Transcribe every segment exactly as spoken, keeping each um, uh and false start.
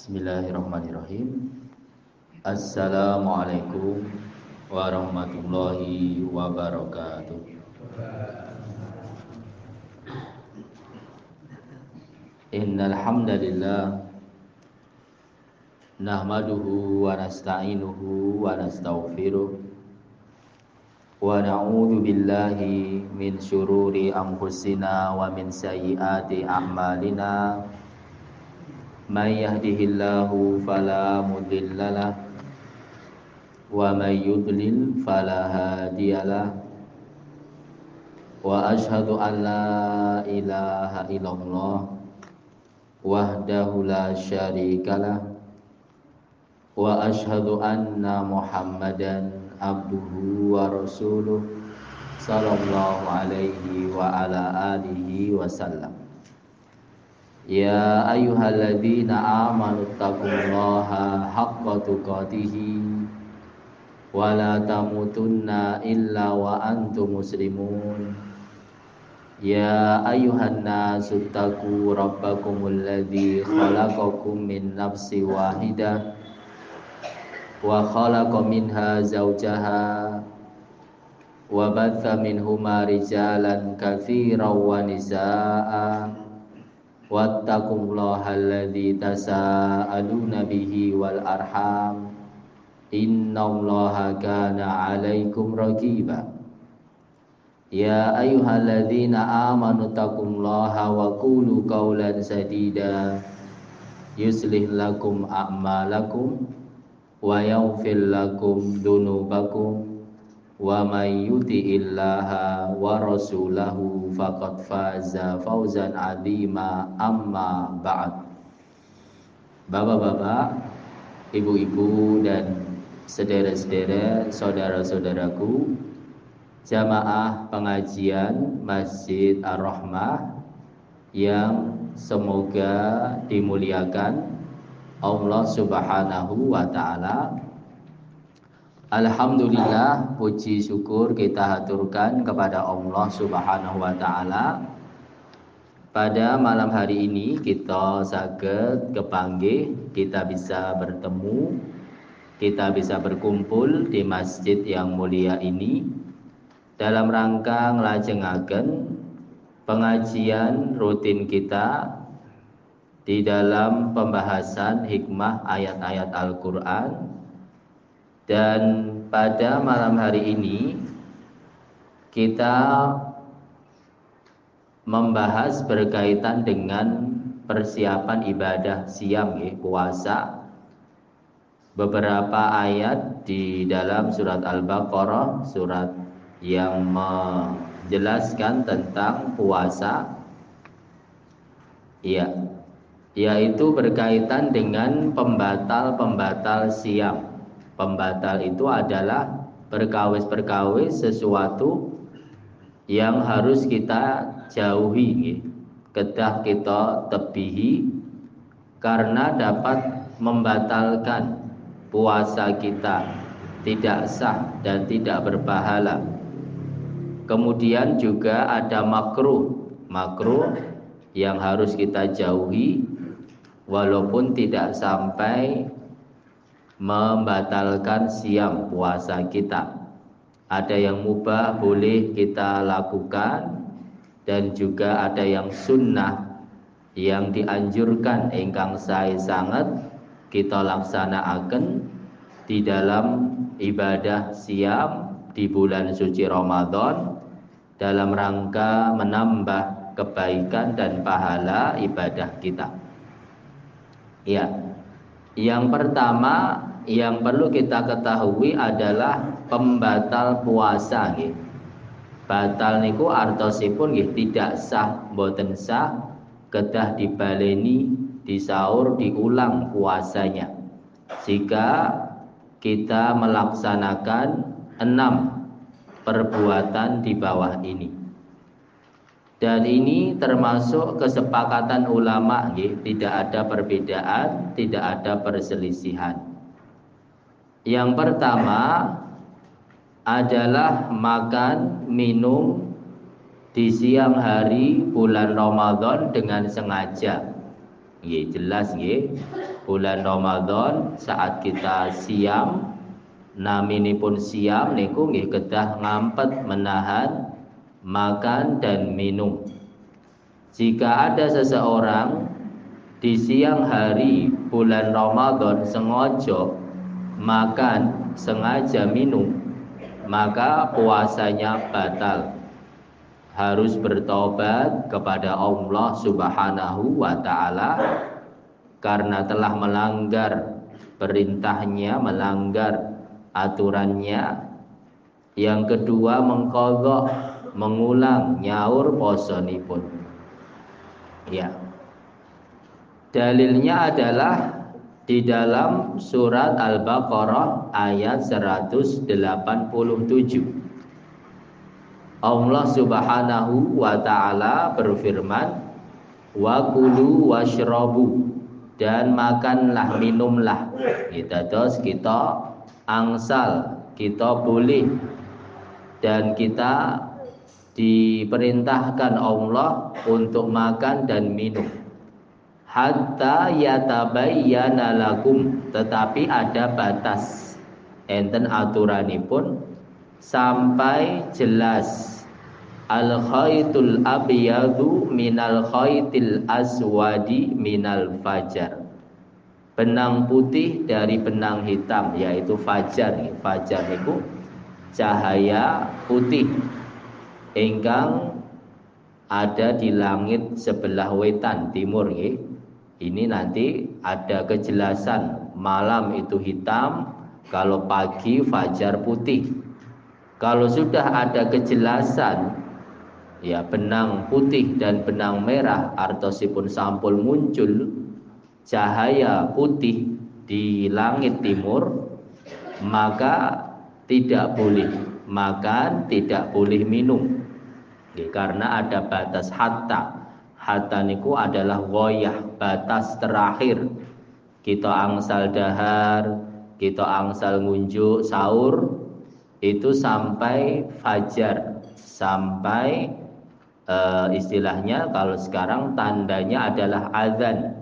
Bismillahirrahmanirrahim. Assalamualaikum warahmatullahi wabarakatuh. Innal hamdalillah nahmaduhu wa nasta'inuhu wa nastaghfiruh wa na'udzu billahi min syururi anfusina wa min sayyiati a'malina. May yahdihillahu fala mudhillalah wa may yudlil fala hadiyalah. Wa asyhadu an la ilaha illallah wahdahu la syarikalah wa asyhadu anna Muhammadan abduhu wa rasuluh sallallahu alaihi wa ala alihi wasallam. Ya ayyuhalladzina amanu taqullaha haqqa tuqatih wa la tamutunna illa wa antum muslimun. Ya ayyuhan nasu taqu rabbakumul ladzi khalaqakum min nafsin wahidah wa khalaqa minha zawjaha wa batha minhuma rijalan katsiran wa nisaa'a wattaqullaha alladzi tasaaluna bihi wal arham innallaha kana 'alaikum raqiba. Ya ayyuhalladzina amanu taqullaha wa qulu qawlan sadida yuslih lakum a'malakum wa yaghfir lakum dhunubakum wa may yuti'illaha wa rasulahu faqad faza fawzan 'azima. Amma ba'd. Bapak-bapak, ibu-ibu dan saudara-saudara, saudara-saudaraku, jamaah pengajian Masjid Ar-Rahmah yang semoga dimuliakan Allah Subhanahu wa taala. Alhamdulillah, puji syukur kita haturkan kepada Allah Subhanahu wa taala. Pada malam hari ini kita saged kepanggih, kita bisa bertemu, kita bisa berkumpul di masjid yang mulia ini dalam rangka nglajengaken pengajian rutin kita di dalam pembahasan hikmah ayat-ayat Al-Qur'an. Dan pada malam hari ini kita membahas berkaitan dengan persiapan ibadah siam, ya, puasa. Beberapa ayat di dalam surat Al-Baqarah, surat yang menjelaskan tentang puasa, ya, yaitu berkaitan dengan pembatal-pembatal siam. Pembatal itu adalah perkawis-perkawis sesuatu yang harus kita jauhi, kedah kita tebihi, karena dapat membatalkan puasa kita, tidak sah dan tidak berpahala. Kemudian juga ada makruh, makruh yang harus kita jauhi walaupun tidak sampai membatalkan siam puasa kita. Ada yang mubah boleh kita lakukan, dan juga ada yang sunnah yang dianjurkan ingkang sae sanget kita laksanakan di dalam ibadah siam di bulan suci Ramadan dalam rangka menambah kebaikan dan pahala ibadah kita. Ya, yang pertama yang perlu kita ketahui adalah pembatal puasa, nggih. Batal niku artosipun nggih tidak sah, boten sah, kedah dibaleni, disaur, diulang puasanya. Jika kita melaksanakan enam perbuatan di bawah ini. Dan ini termasuk kesepakatan ulama, nggih, tidak ada perbedaan, tidak ada perselisihan. Yang pertama adalah makan minum di siang hari bulan Ramadan dengan sengaja. Nggih, jelas nggih. bulan Ramadan saat kita siam naminipun siam niku nggih kedah ngampet menahan makan dan minum. Jika ada seseorang di siang hari bulan Ramadan sengaja makan, sengaja minum, maka puasanya batal. Harus bertobat kepada Allah Subhanahu wa ta'ala karena telah melanggar perintahnya, melanggar aturannya. Yang kedua, mengqadha, mengulang nyaur posonipun. Ya. Dalilnya adalah di dalam surat Al-Baqarah ayat seratus delapan puluh tujuh. Allah Subhanahu wa ta'ala berfirman, wa kulu washrabu, dan makanlah, minumlah. Kita terus kita angsal, kita boleh dan kita diperintahkan Allah untuk makan dan minum. Hatta yatabayyana lakum, tetapi ada batas, enten aturanipun sampai jelas. Al khaitul abyadu minal khaitil aswadi minal fajar. Benang putih dari benang hitam, yaitu fajar. Fajar itu cahaya putih ingkang ada di langit sebelah wetan timur nggih. Ini nanti ada kejelasan, malam itu hitam, kalau pagi fajar putih. Kalau sudah ada kejelasan, ya benang putih dan benang merah artosipun sampul muncul cahaya putih di langit timur, maka tidak boleh makan, tidak boleh minum. Ya, karena ada batas hatta. Hatta niku adalah ghoyah, batas terakhir. Kita angsal dahar, kita angsal ngunjuk sahur, itu sampai fajar, sampai uh, istilahnya kalau sekarang tandanya adalah azan.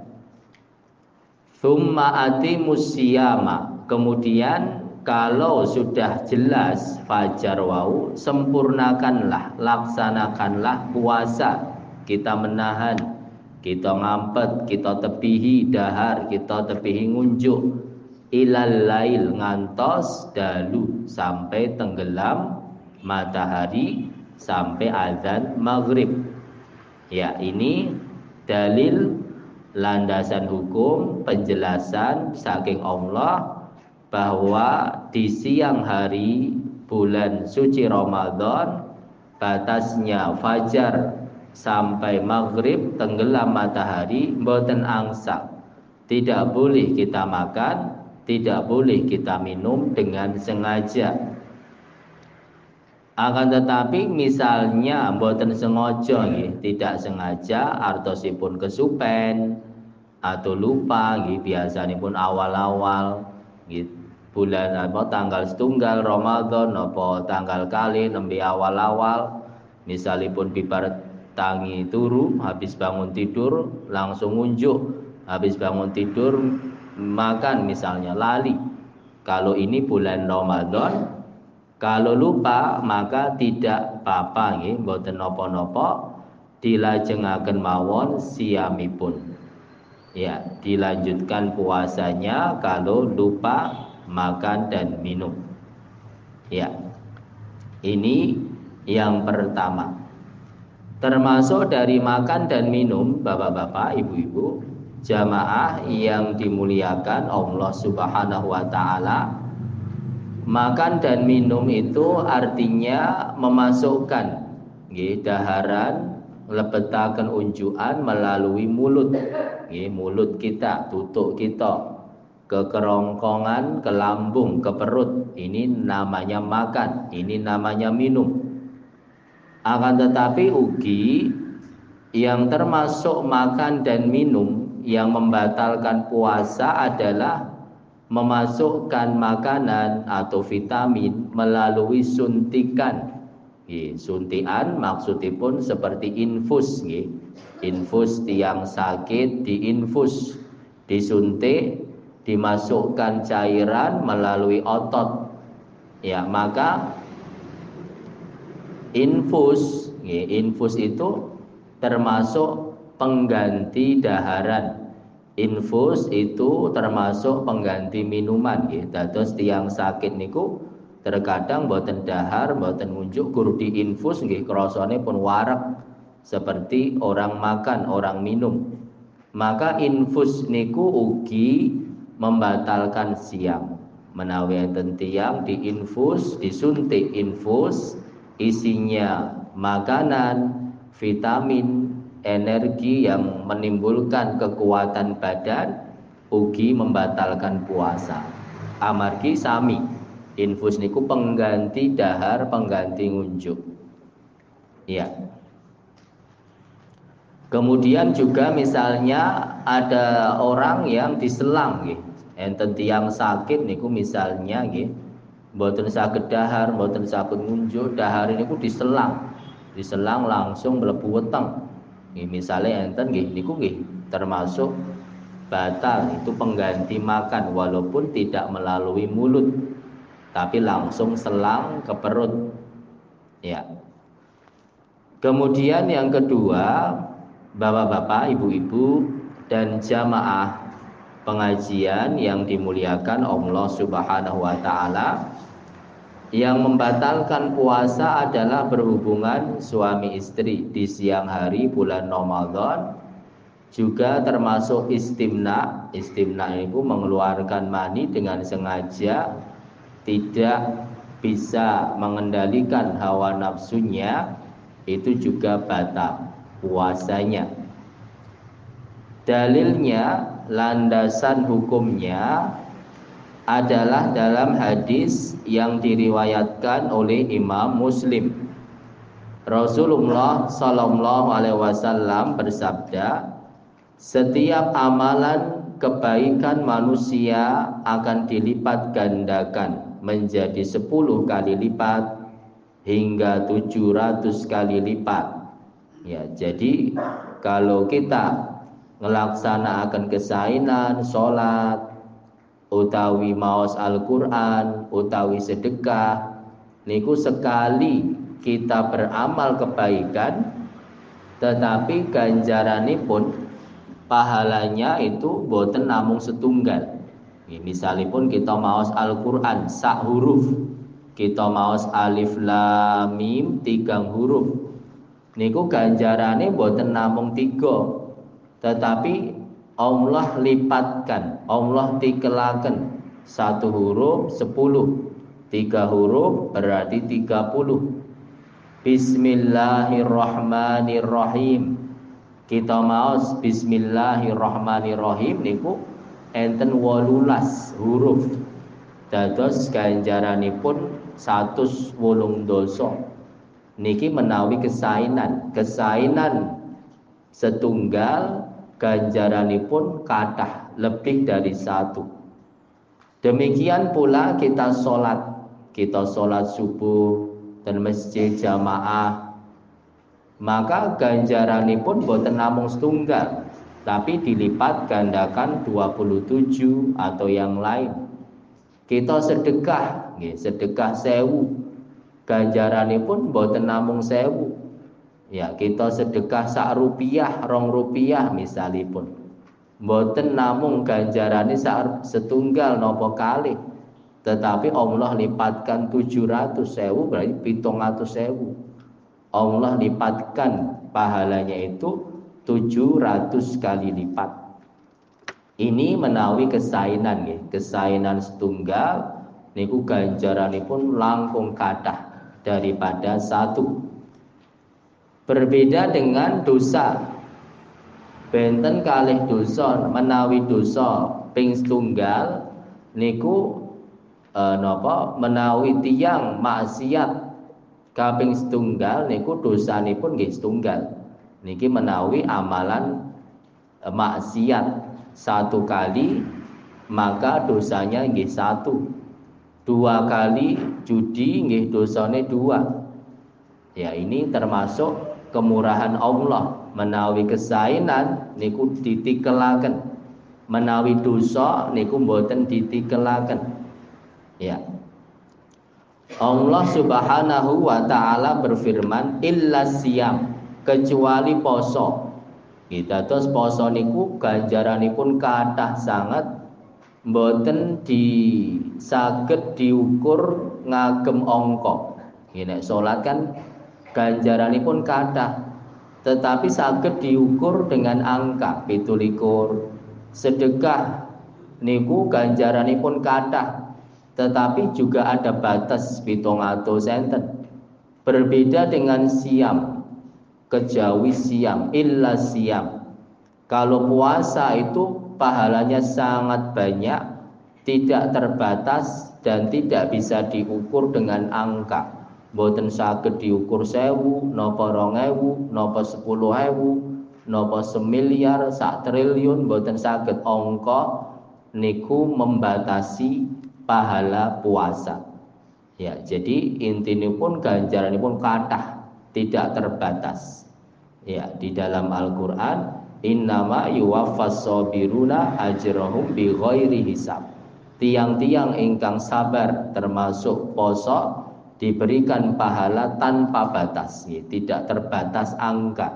Tsumma atimus siyama, kemudian kalau sudah jelas fajar wau, sempurnakanlah, laksanakanlah puasa. Kita menahan, kita ngampet, kita tepihi dahar, kita tepihi ngunjuk ilal lail, ngantos dalu, sampai tenggelam matahari, sampai azan maghrib. Ya, ini dalil landasan hukum, penjelasan saking Allah bahwa di siang hari bulan suci Ramadan batasnya fajar sampai maghrib, tenggelam matahari, mboten angsa. Tidak boleh kita makan, tidak boleh kita minum dengan sengaja. Akan tetapi misalnya mboten sengaja nggih, tidak sengaja artosipun kesupen atau lupa nggih, biasanipun awal-awal nggih bulan apa tanggal setunggal Ramadan apa tanggal kali nembe awal-awal misalipun bibar tangi turu, habis bangun tidur langsung unjuk, habis bangun tidur makan misalnya, lali. Kalau ini bulan Ramadan, kalau lupa maka tidak apa-apa nggih, mboten napa-napa, dilajengaken mawon siyamipun. Ya, dilanjutkan puasanya kalau lupa makan dan minum. Ya. Ini yang pertama. Termasuk dari makan dan minum, bapak-bapak, ibu-ibu, jamaah yang dimuliakan Allah Subhanahu wa ta'ala, makan dan minum itu artinya memasukkan nggih daharan, lebetaken unjukan melalui mulut nggih, mulut kita, tutuk kita ke kerongkongan, ke lambung, ke perut. Ini namanya makan, ini namanya minum. Akan tetapi ugi yang termasuk makan dan minum yang membatalkan puasa adalah memasukkan makanan atau vitamin melalui suntikan. Nggih, suntikan maksudipun seperti infus nggih. Infus tiang sakit diinfus disuntik, dimasukkan cairan melalui otot. Ya, maka infus, ya, infus itu termasuk pengganti daharan. Infus itu termasuk pengganti minuman, ya. Dados tiyang sakit niku terkadang boten dahar, boten ngunjuk, guru diinfus nggih krasane pun warak seperti orang makan, orang minum. Maka infus niku ugi membatalkan siam. Menawi enten tiyang diinfus, disuntik infus, isinya makanan, vitamin, energi yang menimbulkan kekuatan badan, ugi membatalkan puasa. Amargi sami, infus niku pengganti dahar, pengganti ngunjuk. Ya. Kemudian juga misalnya ada orang yang diselang nggih. Enten tiyang sakit niku misalnya nggih, mboten saged dahar, mboten saged ngunjuk, dahar niku diselang. Diselang langsung mlebu weteng. Nggih, misale enten nggih niku nggih termasuk batal, itu pengganti makan walaupun tidak melalui mulut, tapi langsung selang ke perut. Ya. Kemudian yang kedua, Bapak-bapak, ibu-ibu dan jamaah pengajian yang dimuliakan Allah Subhanahu wa taala, yang membatalkan puasa adalah berhubungan suami istri di siang hari bulan Ramadan, juga termasuk istimna. Istimna itu mengeluarkan mani dengan sengaja, tidak bisa mengendalikan hawa nafsunya, itu juga batal puasanya. Dalilnya, landasan hukumnya adalah dalam hadis yang diriwayatkan oleh Imam Muslim. Rasulullah Sallallahu Alaihi Wasallam bersabda, setiap amalan kebaikan manusia akan dilipat gandakan menjadi sepuluh kali lipat hingga tujuh ratus kali lipat. Ya, jadi kalau kita ngelaksanakan kesainan, sholat, utawi maos Al-Quran, utawi sedekah, niku sekali kita beramal kebaikan, tetapi ganjaranipun, pahalanya itu boten namung setunggal. Misalipun kita maos Al-Quran sak huruf, kita maos alif lam mim tigang huruf, niku ganjarane boten namung tiga, tetapi Allah lipatkan, Allah tikelaken. Satu huruf sepuluh, tiga huruf berarti tiga puluh. Bismillahirrahmanirrahim, kita maos Bismillahirrahmanirrahim niku enten wolulas huruf, dados ganjaranipun satus wolung doso. Niki menawi kesainan, kesainan setunggal ganjaranipun kathah lebih dari satu. Demikian pula kita sholat, kita sholat subuh dan masjid jamaah, maka ganjaranipun boten namung setunggal, tapi dilipat gandakan dua puluh tujuh atau yang lain. Kita sedekah, sedekah sewu, ganjaranipun boten namung sewu. Ya, kita sedekah sak rupiah, rong rupiah misalipun, boten namung ganjarane sak setunggal nopo kali, tetapi Allah lipatkan tujuh ratus sewu, berarti pitung atus sewu. Allah lipatkan pahalanya itu tujuh ratus kali lipat. Ini menawi kesainan nggih, kesainan setunggal niku ganjaranipun langkung kathah daripada satu. Berbeda dengan dosa. Benten kalih dosa, menawi dosa ping setunggal niku e, napa menawi tiyang maksiat kaping setunggal niku dosanipun nggih setunggal. Niki menawi amalan e, maksiat satu kali, maka dosanya nggih satu. Dua kali judi nggih dosane dua. Ya, ini termasuk kemurahan Allah. Menawi kesainan niku ditikelaken, menawi dosa niku mboten ditikelaken. Ya. Allah Subhanahu wa taala berfirman illa siyam, kecuali poso. Kita terus poso niku ganjaranipun kathah sangat, mboten disaged diukur ngagem angka. Nek salat kan ganjaranipun kathah, tetapi saged diukur dengan angka pitu likur. Sedekah niku ganjaranipun kathah, tetapi juga ada batas pitung atus enten. Berbeda dengan siam, kejawi siam, illa siam. Kalau puasa itu pahalanya sangat banyak, tidak terbatas dan tidak bisa diukur dengan angka. Mboten saged diukur sewu, napa rong ewu, napa sepuluh ewu, napa semiliar, sak triliun, mboten saged. Angka niku membatasi pahala puasa. Ya, jadi intinipun ganjaranipun kathah, tidak terbatas. Ya, di dalam Al-Qur'an innama yuwaffas sabiruna ajrahum bighairi hisab. Tiang-tiang ingkang sabar termasuk poso diberikan pahala tanpa batas, ya, tidak terbatas angka.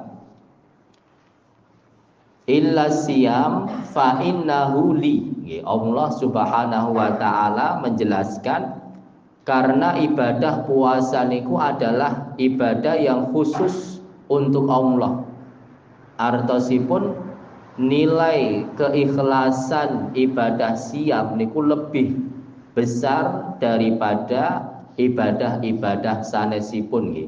Illa siyam fa innahu li. Allah Subhanahu wa taala menjelaskan karena ibadah puasa niku adalah ibadah yang khusus untuk Allah. Artosipun nilai keikhlasan ibadah siam niku lebih besar daripada ibadah-ibadah sanesipun nggih.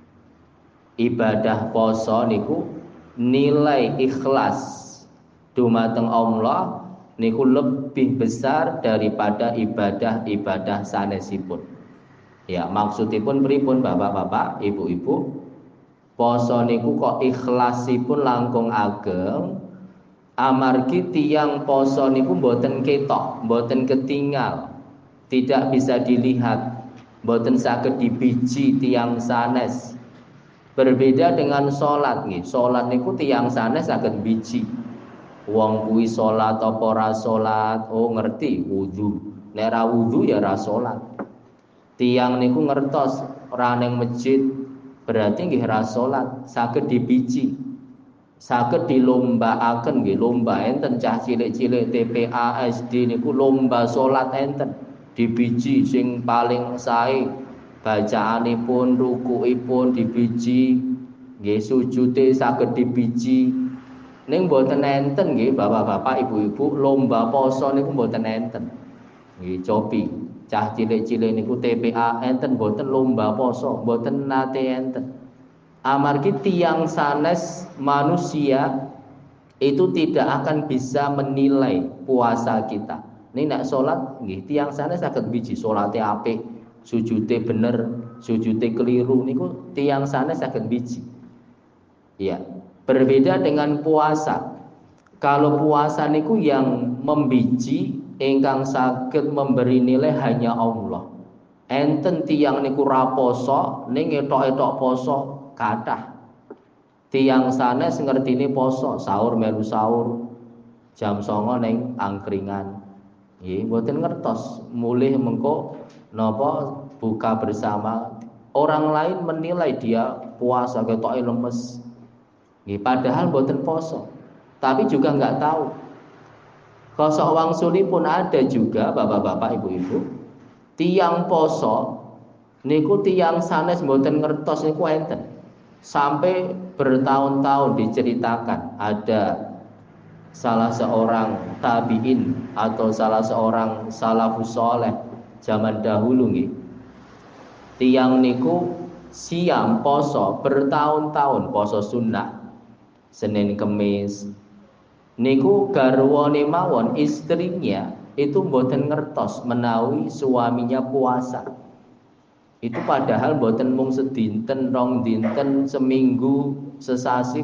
Ibadah poso niku nilai ikhlas dumateng Allah niku lebih besar daripada ibadah-ibadah sanesipun. Ya, maksudipun pripun Bapak-bapak, Ibu-ibu? Poso niku kok ikhlasipun langkung ageng amargi tiyang poso niku mboten ketok, mboten ketinggal, tidak bisa dilihat, mboten saged dibiji tiyang sanes. Berbeda dengan salat nggih. Salat niku tiyang sanes saged biji. Wong kuwi salat apa ora salat, oh ngerti wudu. Nek ra wudu ya ra salat. Tiyang niku ngertos ora ning masjid berarti nggih ra salat, saged dibiji. Saged dilombaaken nggih, lomba enten cah cilik-cilik T P A S D niku lomba salat enten. Dibiji sing paling sae, bacaanipun, rukuipun dibiji, nggih sujude saged dibiji. Ning mboten enten nggih Bapak-bapak, Ibu-ibu, lomba poso niku mboten enten. Nggih cobi, cah cilik-cilik niku T P A enten mboten lomba poso, mboten nate enten. Amargi tiyang sanes manusia itu tidak akan bisa menilai puasa kita. Ini nak sholat, nggih tiyang sanes saged biji salate apik, sujude bener, sujude keliru niku tiyang sanes saged biji. Ya, berbeda dengan puasa. Kalau puasa niku yang membiji ingkang saged memberi nilai hanya Allah. Enten tiyang niku ra poso ning etok-etok poso kathah. Tiyang sanes ngertine poso, sahur melu sahur, jam songo ning angkringan. Nggih, mboten ngertos mulih mengko napa buka bersama. Orang lain menilai dia puasa ketoke lemes. Nggih, padahal mboten poso. Tapi juga enggak tahu. Kosok wangsulipun ada juga Bapak-bapak, Ibu-ibu. Tiyang poso niku tiyang sanes mboten ngertos niku enten. Sampai bertahun-tahun diceritakan ada salah seorang tabi'in atau salah seorang salafus saleh zaman dahulu nggih. Tiyang niku siam poso bertahun-tahun, poso sunnah Senin Kemis. Niku garwane mawon istrinya itu mboten ngertos menawi suaminya puasa. Itu padahal mboten mung sedinten, rong dinten, seminggu, sesasi.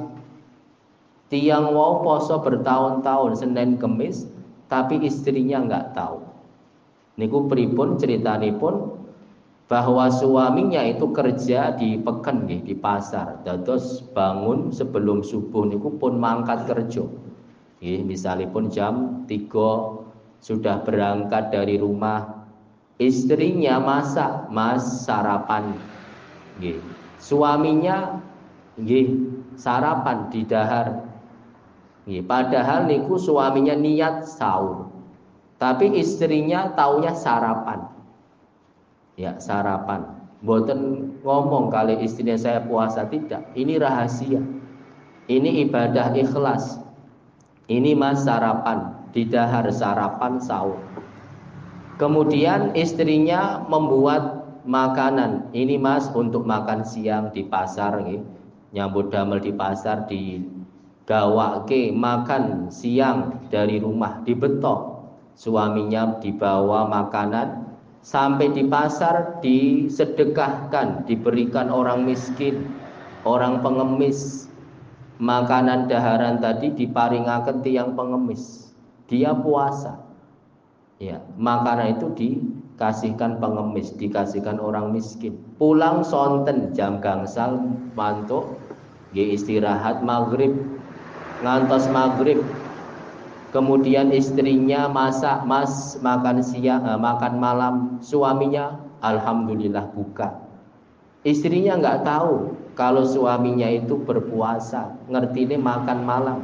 Tiyang wau poso bertahun-tahun Senin Kemis, tapi istrinya enggak tahu. Niku pripun ceritanipun? Bahwa suaminya itu kerja di peken nggih, di pasar. Dados bangun sebelum subuh niku pun mangkat kerja. Nggih, misalipun jam tiga sudah berangkat dari rumah, istrinya masak, Mas sarapan. Nggih. Suaminya nggih sarapan di dahar. Nggih, padahal niku suaminya niat sahur. Tapi istrinya taunya sarapan. Ya, sarapan. Mboten ngomong kali istrinya saya puasa, tidak. Ini rahasia. Ini ibadah ikhlas. Ini Mas sarapan, di dahar sarapan sahur. Kemudian istrinya membuat makanan. Ini Mas untuk makan siang di pasar nggih. Nyambut damel di pasar di gawake makan siang dari rumah dibetok. Suaminya dibawa makanan sampai di pasar disedekahkan, diberikan orang miskin, orang pengemis. Makanan daharan tadi diparingaken tiyang pengemis. Dia puasa. Ya, makanan itu dikasihkan pengemis, dikasihkan orang miskin. Pulang sonten jam gangsal mantuk, nggih istirahat maghrib, ngantos maghrib. Kemudian istrinya masak, Mas makan siang, eh, makan malam. Suaminya alhamdulillah buka. Istrinya nggak tahu kalau suaminya itu berpuasa, ngerti ini makan malam.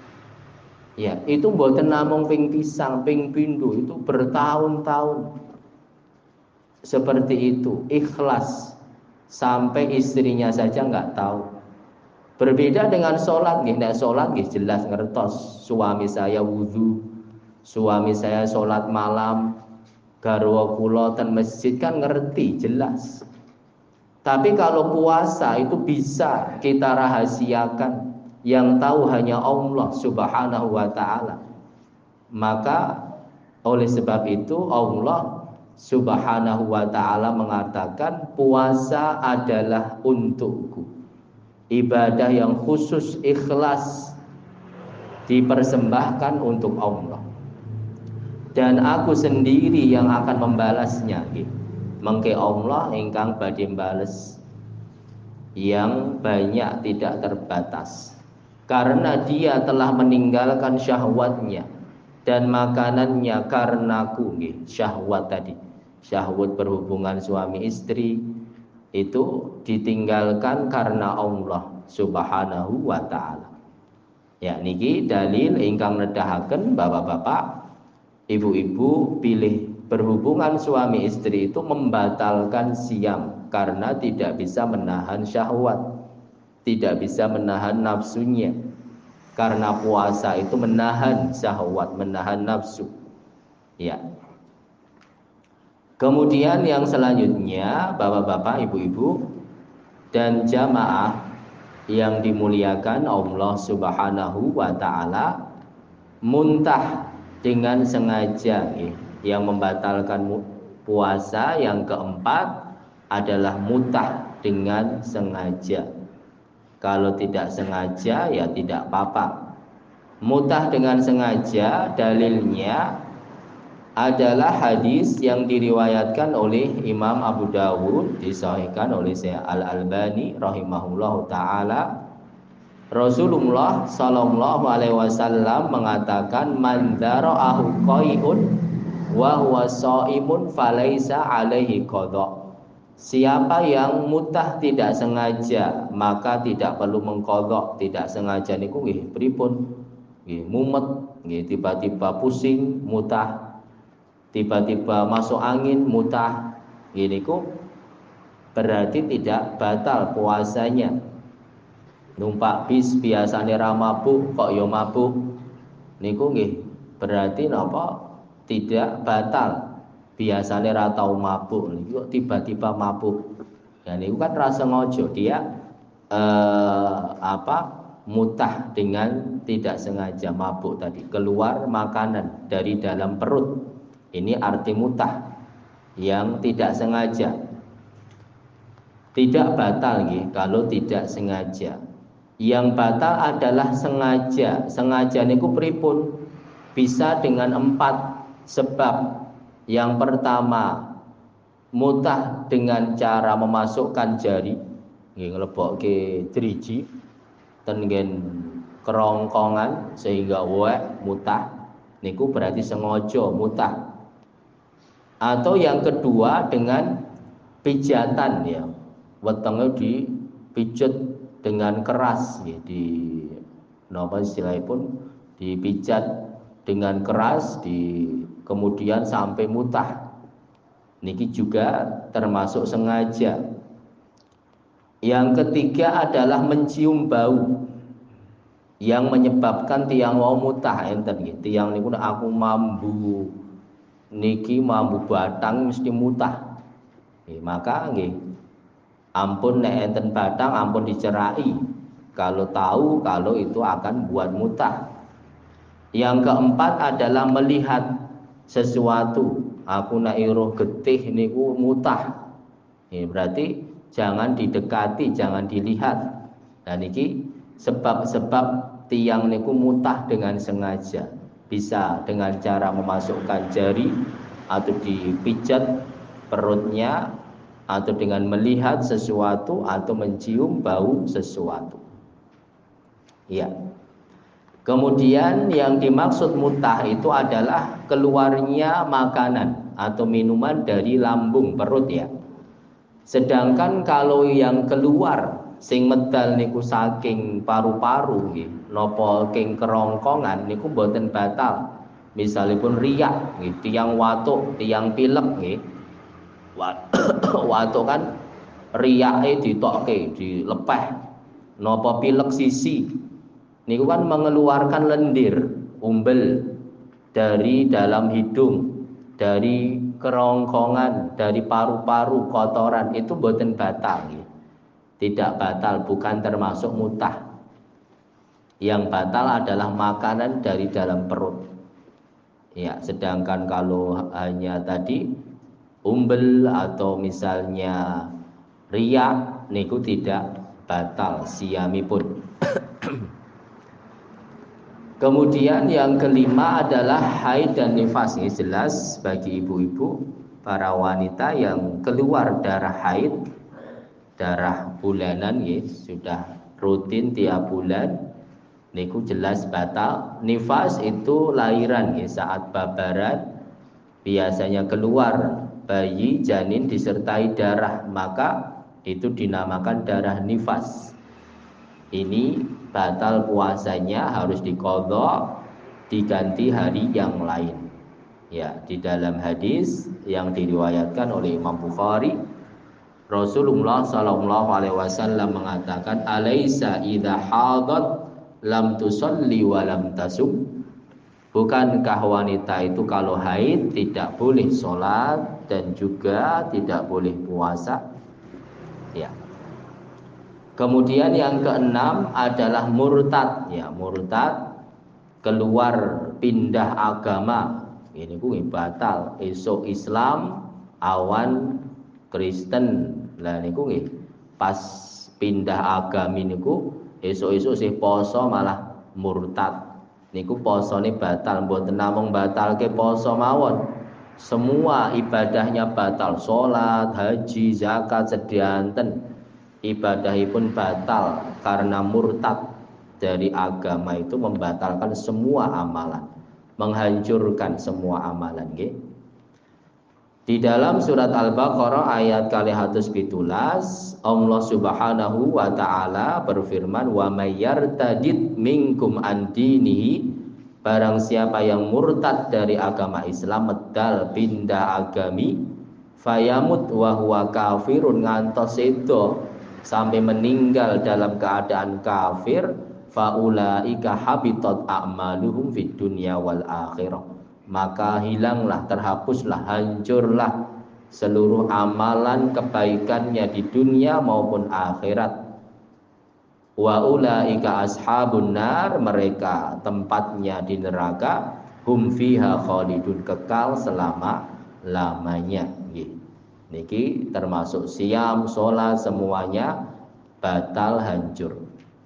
Ya, itu mboten namung ping pisang, ping pindho, itu bertahun-tahun. Seperti itu, ikhlas sampai istrinya saja nggak tahu. Berbeda dengan sholat, nggih, nek sholat nggih jelas ngertos. Suami saya wudhu, suami saya sholat malam, garwa kula ten masjid kan ngerti jelas. Tapi kalau puasa itu bisa kita rahasiakan, yang tahu hanya Allah Subhanahu wa ta'ala. Maka oleh sebab itu Allah Subhanahu wa ta'ala mengatakan puasa adalah untukku. Ibadah yang khusus ikhlas dipersembahkan untuk Allah. Dan aku sendiri yang akan membalasnya gitu. Mengke Allah ingkang badhe bales yang banyak tidak terbatas. Karena dia telah meninggalkan syahwatnya dan makanannya karenaku nggih, syahwat tadi. Syahwat berhubungan suami istri itu ditinggalkan karena Allah Subhanahu wa taala. Ya niki dalil ingkang nedahaken bapak-bapak, ibu-ibu pilih berhubungan suami istri itu membatalkan siam karena tidak bisa menahan syahwat, tidak bisa menahan nafsunya. Karena puasa itu menahan syahwat, menahan nafsu. Ya. Kemudian yang selanjutnya, bapak-bapak, ibu-ibu dan jamaah yang dimuliakan Allah Subhanahu wa taala, muntah dengan sengaja ya. Yang membatalkan puasa yang keempat adalah mutah dengan sengaja. Kalau tidak sengaja ya tidak apa-apa. Mutah dengan sengaja dalilnya adalah hadis yang diriwayatkan oleh Imam Abu Dawud, disahihkan oleh Syekh Al-Albani rahimahullahu taala. Rasulullah sallallahu alaihi wasallam mengatakan man dara'ahu qai'un wa huwa shaimun falaisa alaihi qadha. Siapa yang mutah tidak sengaja maka tidak perlu mengqadha. Tidak sengaja niku nggih pripun? Nggih mumet, nggih tiba-tiba pusing, mutah. Tiba-tiba masuk angin, mutah. Nggih niku berarti tidak batal puasanya. Numpak bis biasane ra mabuk kok ya mabuk. Niku nggih berarti napa? Tidak batal. Biasanya ra tau mabuk, kok tiba-tiba mabuk. Dan itu kan rasa ngojo, dia eh, apa mutah dengan tidak sengaja mabuk tadi, keluar makanan dari dalam perut. Ini arti mutah yang tidak sengaja. Tidak batal nggih kalau tidak sengaja. Yang batal adalah sengaja. Sengaja niku pripun? Bisa dengan empat sebab. Yang pertama, mutah dengan cara memasukkan jari, nggih nglebokke driji ten nggen kerongkongan sehingga wek mutah, niku berarti sengaja mutah. Atau yang kedua dengan pijatan ya, wetenge dipijat dengan keras ya, di napa istilahnya pun dipijat dengan keras, di kemudian sampai mutah. Niki juga termasuk sengaja. Yang ketiga adalah mencium bau yang menyebabkan tiang wau mutah enten nggih. Tiang niku aku mambu niki mambu batang mesti mutah. Nggih, maka nggih ampun nek enten batang ampun dicerai kalau tahu kalau itu akan buat mutah. Yang keempat adalah melihat sesuatu. Aku nek iruh getih niku mutah. Nggih, berarti jangan didekati, jangan dilihat. Nah niki sebab-sebab tiang niku mutah dengan sengaja. Bisa dengan cara memasukkan jari atau dipijat perutnya, atau dengan melihat sesuatu atau mencium bau sesuatu. Ya. Kemudian yang dimaksud mutah itu adalah keluarnya makanan atau minuman dari lambung perut ya. Sedangkan kalau yang keluar sing medal niku saking paru-paru nggih, napa king kerongkongan niku boten batal. Misalipun riak nggih, tiyang watuk, tiyang pilek nggih. Watuk kan riyake ditokke, dilepeh. Napa pilek sisi niku kan mengeluarkan lendir, umbel dari dalam hidung, dari kerongkongan, dari paru-paru, kotoran, itu boten batal ya. Tidak batal, bukan termasuk mutah. Yang batal adalah makanan dari dalam perut. Ya, sedangkan kalau hanya tadi umbel atau misalnya riak niku tidak batal siyamipun. Kemudian yang kelima adalah haid dan nifas. Ini jelas bagi ibu-ibu, para wanita yang keluar darah haid, darah bulanan ya, sudah rutin tiap bulan, niku jelas batal. Nifas itu lahiran ya, saat babaran biasanya keluar bayi janin disertai darah, maka itu dinamakan darah nifas. Ini batal puasanya, harus diqadha, diganti hari yang lain. Ya, di dalam hadis yang diriwayatkan oleh Imam Bukhari, Rasulullah sallallahu alaihi wasallam mengatakan, "Alaisa idza hadat lam tusalli wa lam tasum?" Bukankah wanita itu kalau haid tidak boleh sholat dan juga tidak boleh puasa? Ya. Kemudian yang keenam adalah murtad ya, murtad keluar pindah agama. Ini ku batal, esok Islam, awan Kristen. Lah niku nggih pas pindah agama niku esok-esok sih poso malah murtad. Niku posone batal, mboten namung batalke poso mawon. Semua ibadahnya batal, salat, haji, zakat sedanten. Ibadahipun batal karena murtad dari agama, itu membatalkan semua amalan, menghancurkan semua amalan nggih. Di dalam surat Al-Baqarah ayat kali seratus pitulas, Allah Subhanahu wa taala berfirman, "Wa may yartadid minkum an dinihi", barang siapa yang murtad dari agama Islam, medal pindah agami, fayamut wa huwa kafirun, ngantos sedo sampai meninggal dalam keadaan kafir, faulaika habitat a'maluhum fid dunya wal akhirah, maka hilanglah, terhapuslah, hancurlah seluruh amalan kebaikannya di dunia maupun akhirat. Wa ulaika ashabun nar, mereka tempatnya di neraka, hum fiha khalidun, kekal selama lamanya. Niki termasuk siam, sholat, semuanya batal, hancur.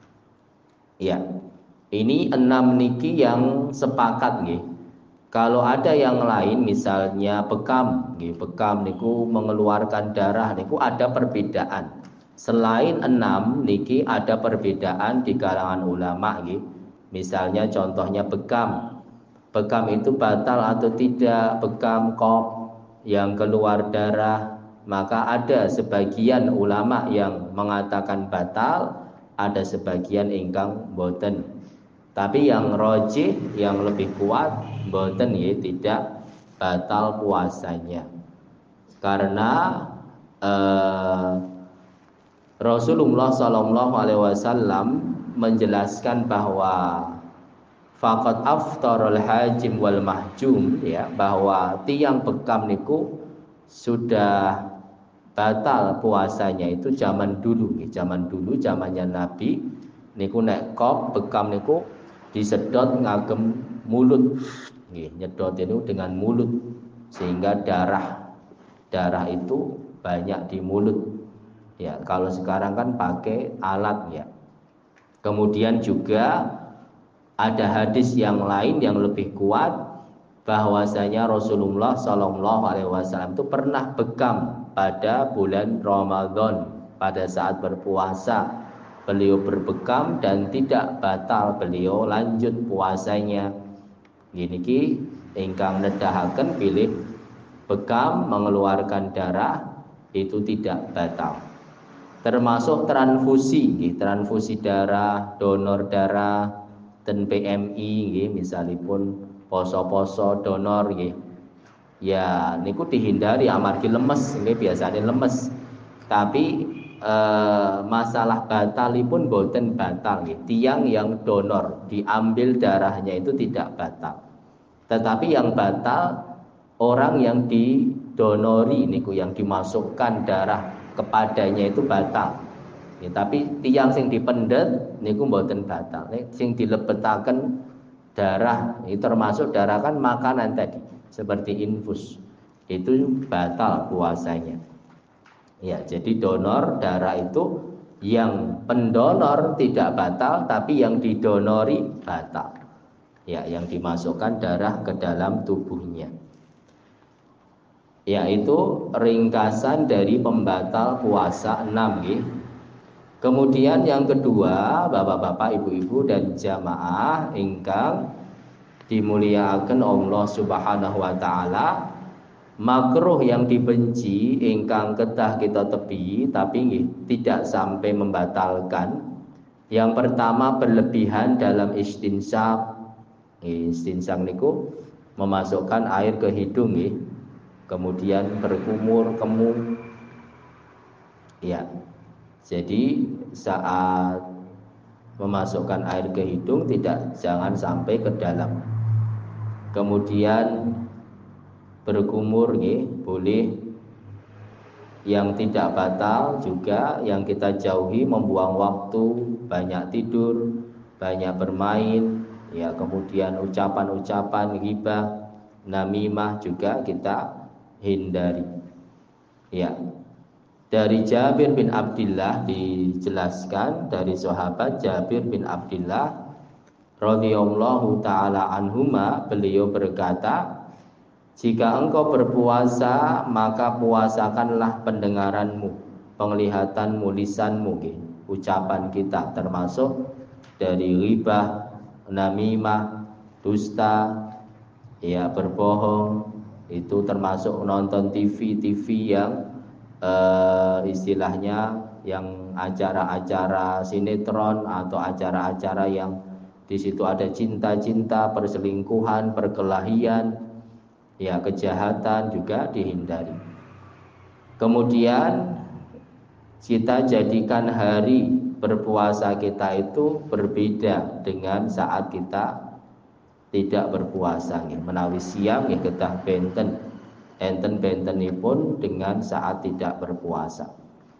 Ya, ini enam niki yang sepakat nggih. Kalau ada yang lain, misalnya bekam, nggih, bekam niku mengeluarkan darah, niku ada perbedaan. Selain enam niki ada perbedaan di kalangan ulama nggih. Misalnya contohnya bekam. Bekam itu batal atau tidak, bekam kop yang keluar darah, maka ada sebagian ulama yang mengatakan batal, ada sebagian ingkang boten. Tapi yang rojih, yang lebih kuat, boten ya, tidak batal puasanya. Karena eh, Rasulullah Shallallahu Alaihi Wasallam menjelaskan bahwa faqad aftarul hajim wal mahjum, ya, bahwa tiang bekam niku sudah batal puasanya itu zaman dulu, zaman dulu zamannya Nabi niku nek kop bekam niku disedot ngagem mulut, nggih, nyedot itu dengan mulut sehingga darah darah itu banyak di mulut. Ya, kalau sekarang kan pakai alat ya. Kemudian juga ada hadis yang lain yang lebih kuat bahwasanya Rasulullah Shallallahu Alaihi Wasallam itu pernah bekam pada bulan Ramadan pada saat berpuasa. Beliau berbekam dan tidak batal, beliau lanjut puasanya. Gini ki ingkang nedahaken pilih bekam mengeluarkan darah itu tidak batal. Termasuk transfusi, transfusi darah, donor darah, dan P M I, misalipun poso-poso donor, ya niku dihindari amargi lemes, biasanya lemes. Tapi eh, masalah batalipun boten batal, tiang yang donor diambil darahnya itu tidak batal. Tetapi yang batal orang yang didonori, niku yang dimasukkan darah kepadanya itu batal. Ya, tapi tiang sing dipendet niku mboten batal. Nek sing dilebetaken darah itu termasuk darah kan makanan tadi seperti infus. Itu batal puasanya. Ya, jadi donor darah itu yang pendonor tidak batal tapi yang didonori batal. Ya, yang dimasukkan darah ke dalam tubuhnya. Yaitu ringkasan dari pembatal puasa enam, nggih. Kemudian yang kedua, Bapak-bapak, Ibu-ibu dan jamaah ingkang dimuliakan Allah Subhanahu wa taala, makruh yang dibenci ingkang kedah kita tepi tapi nggih tidak sampai membatalkan. Yang pertama, berlebihan dalam istinsak. Istinsak niku memasukkan air ke hidung, nggih. Kemudian berkumur kemung, ya. Jadi saat memasukkan air ke hidung tidak jangan sampai ke dalam. Kemudian berkumur, ya, boleh. Yang tidak batal juga yang kita jauhi membuang waktu, banyak tidur, banyak bermain, ya. Kemudian ucapan-ucapan ghibah, namimah juga kita hindari. Ya. Dari Jabir bin Abdullah dijelaskan dari sahabat Jabir bin Abdullah radhiyallahu taala anhuma, beliau berkata, jika engkau berpuasa maka puasakanlah pendengaranmu, penglihatanmu, lisanmu, ucapan kita termasuk dari ghibah, namimah, dusta, ya, berbohong. Itu termasuk nonton T V T V yang uh, istilahnya yang acara-acara sinetron atau acara-acara yang di situ ada cinta-cinta, perselingkuhan, perkelahian, ya, kejahatan juga dihindari. Kemudian kita jadikan hari berpuasa kita itu berbeda dengan saat kita tidak berpuasa, nggih. Menawi siam nggih kedah benten enten-bentenipun dengan saat tidak berpuasa.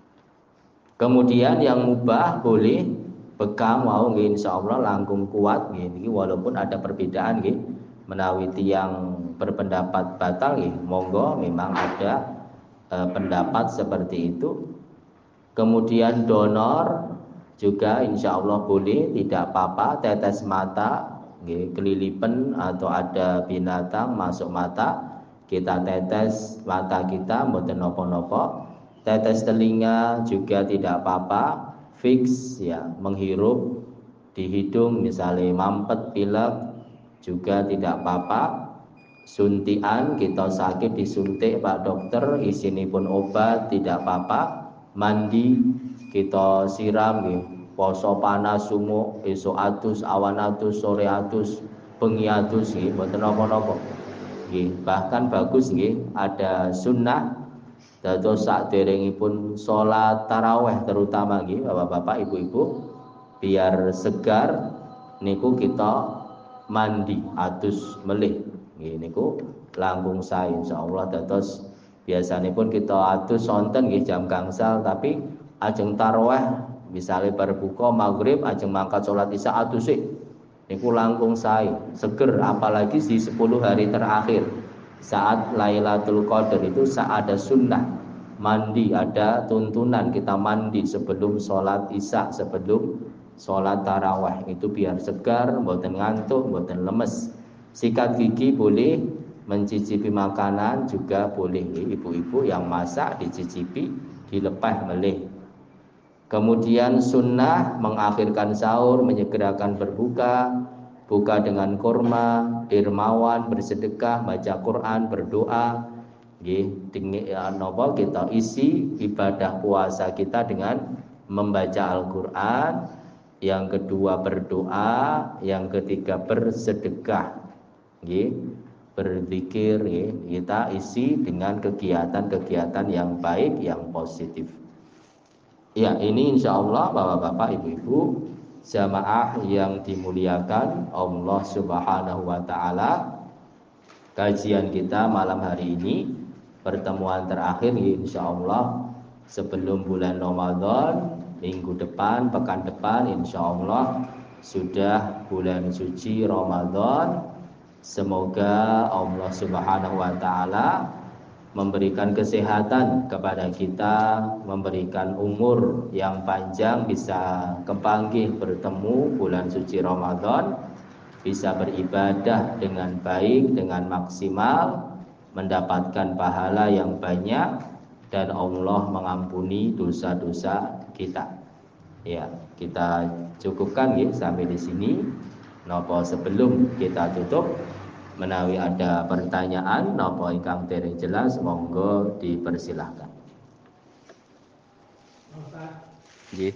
Kemudian yang mubah boleh bekam mau, nggih, insyaallah langkung kuat, nggih, walaupun ada perbedaan, nggih. Menawi tiyang berpendapat batal, nggih, monggo, memang ada e, pendapat seperti itu. Kemudian donor juga insyaallah boleh, tidak apa-apa. Tetes mata, nggih, kelilipen atau ada binatang masuk mata, kita tetes mata kita mboten napa-napa. Tetes telinga juga tidak apa-apa, fix, ya, menghirup di hidung misalnya mampet, pilek juga tidak apa-apa. Suntian kita sakit disuntik Pak Dokter, isinipun obat tidak apa-apa. Mandi kita siram nggih, poso panas sumuk, esuk atus, awan atus, sore atus, bengi atus nggih, mboten napa-napa. Nggih, bahkan bagus nggih ada sunnah dados saderengipun salat tarawih terutama nggih Bapak-bapak, Ibu-ibu, biar segar niku kita mandi atus melih nggih niku langkung sae insyaallah. Dados biasanipun kita atus sonten nggih jam gangsal, tapi ajeng tarawih misalnya berbuka maghrib ajeng mangkat salat isya atus sih niku langkung sae seger. Apalagi di sepuluh hari terakhir saat Lailatul Qadar itu saat ada sunnah mandi, ada tuntunan kita mandi sebelum sholat isya, sebelum sholat tarawih, itu biar segar, mboten ngantuk, mboten lemes. Sikat gigi boleh, mencicipi makanan juga boleh. Ibu-ibu yang masak dicicipi, dilepeh melih. Kemudian sunnah mengakhirkan sahur, menyegerakan berbuka, buka dengan kurma, dermawan, bersedekah, baca Quran, berdoa. Nggih, napa kita isi ibadah puasa kita dengan membaca Al-Qur'an, yang kedua berdoa, yang ketiga bersedekah. Nggih, berzikir nggih, kita isi dengan kegiatan-kegiatan yang baik, yang positif. Ya, ini insya Allah Bapak-bapak, Ibu-ibu, jamaah yang dimuliakan Allah Subhanahu wa taala. Kajian kita malam hari ini pertemuan terakhir insya Allah sebelum bulan Ramadan. Minggu depan, pekan depan insya Allah sudah bulan suci Ramadan. Semoga Allah Subhanahu wa taala memberikan kesehatan kepada kita, memberikan umur yang panjang, bisa kepanggih bertemu bulan suci Ramadan, bisa beribadah dengan baik, dengan maksimal, mendapatkan pahala yang banyak, dan Allah mengampuni dosa-dosa kita. Ya, kita cukupkan ya sampai di sini. Napa sebelum kita tutup, menawi ada pertanyaan napa ingkang dereng jelas, monggo dipersilahkan. Nggih.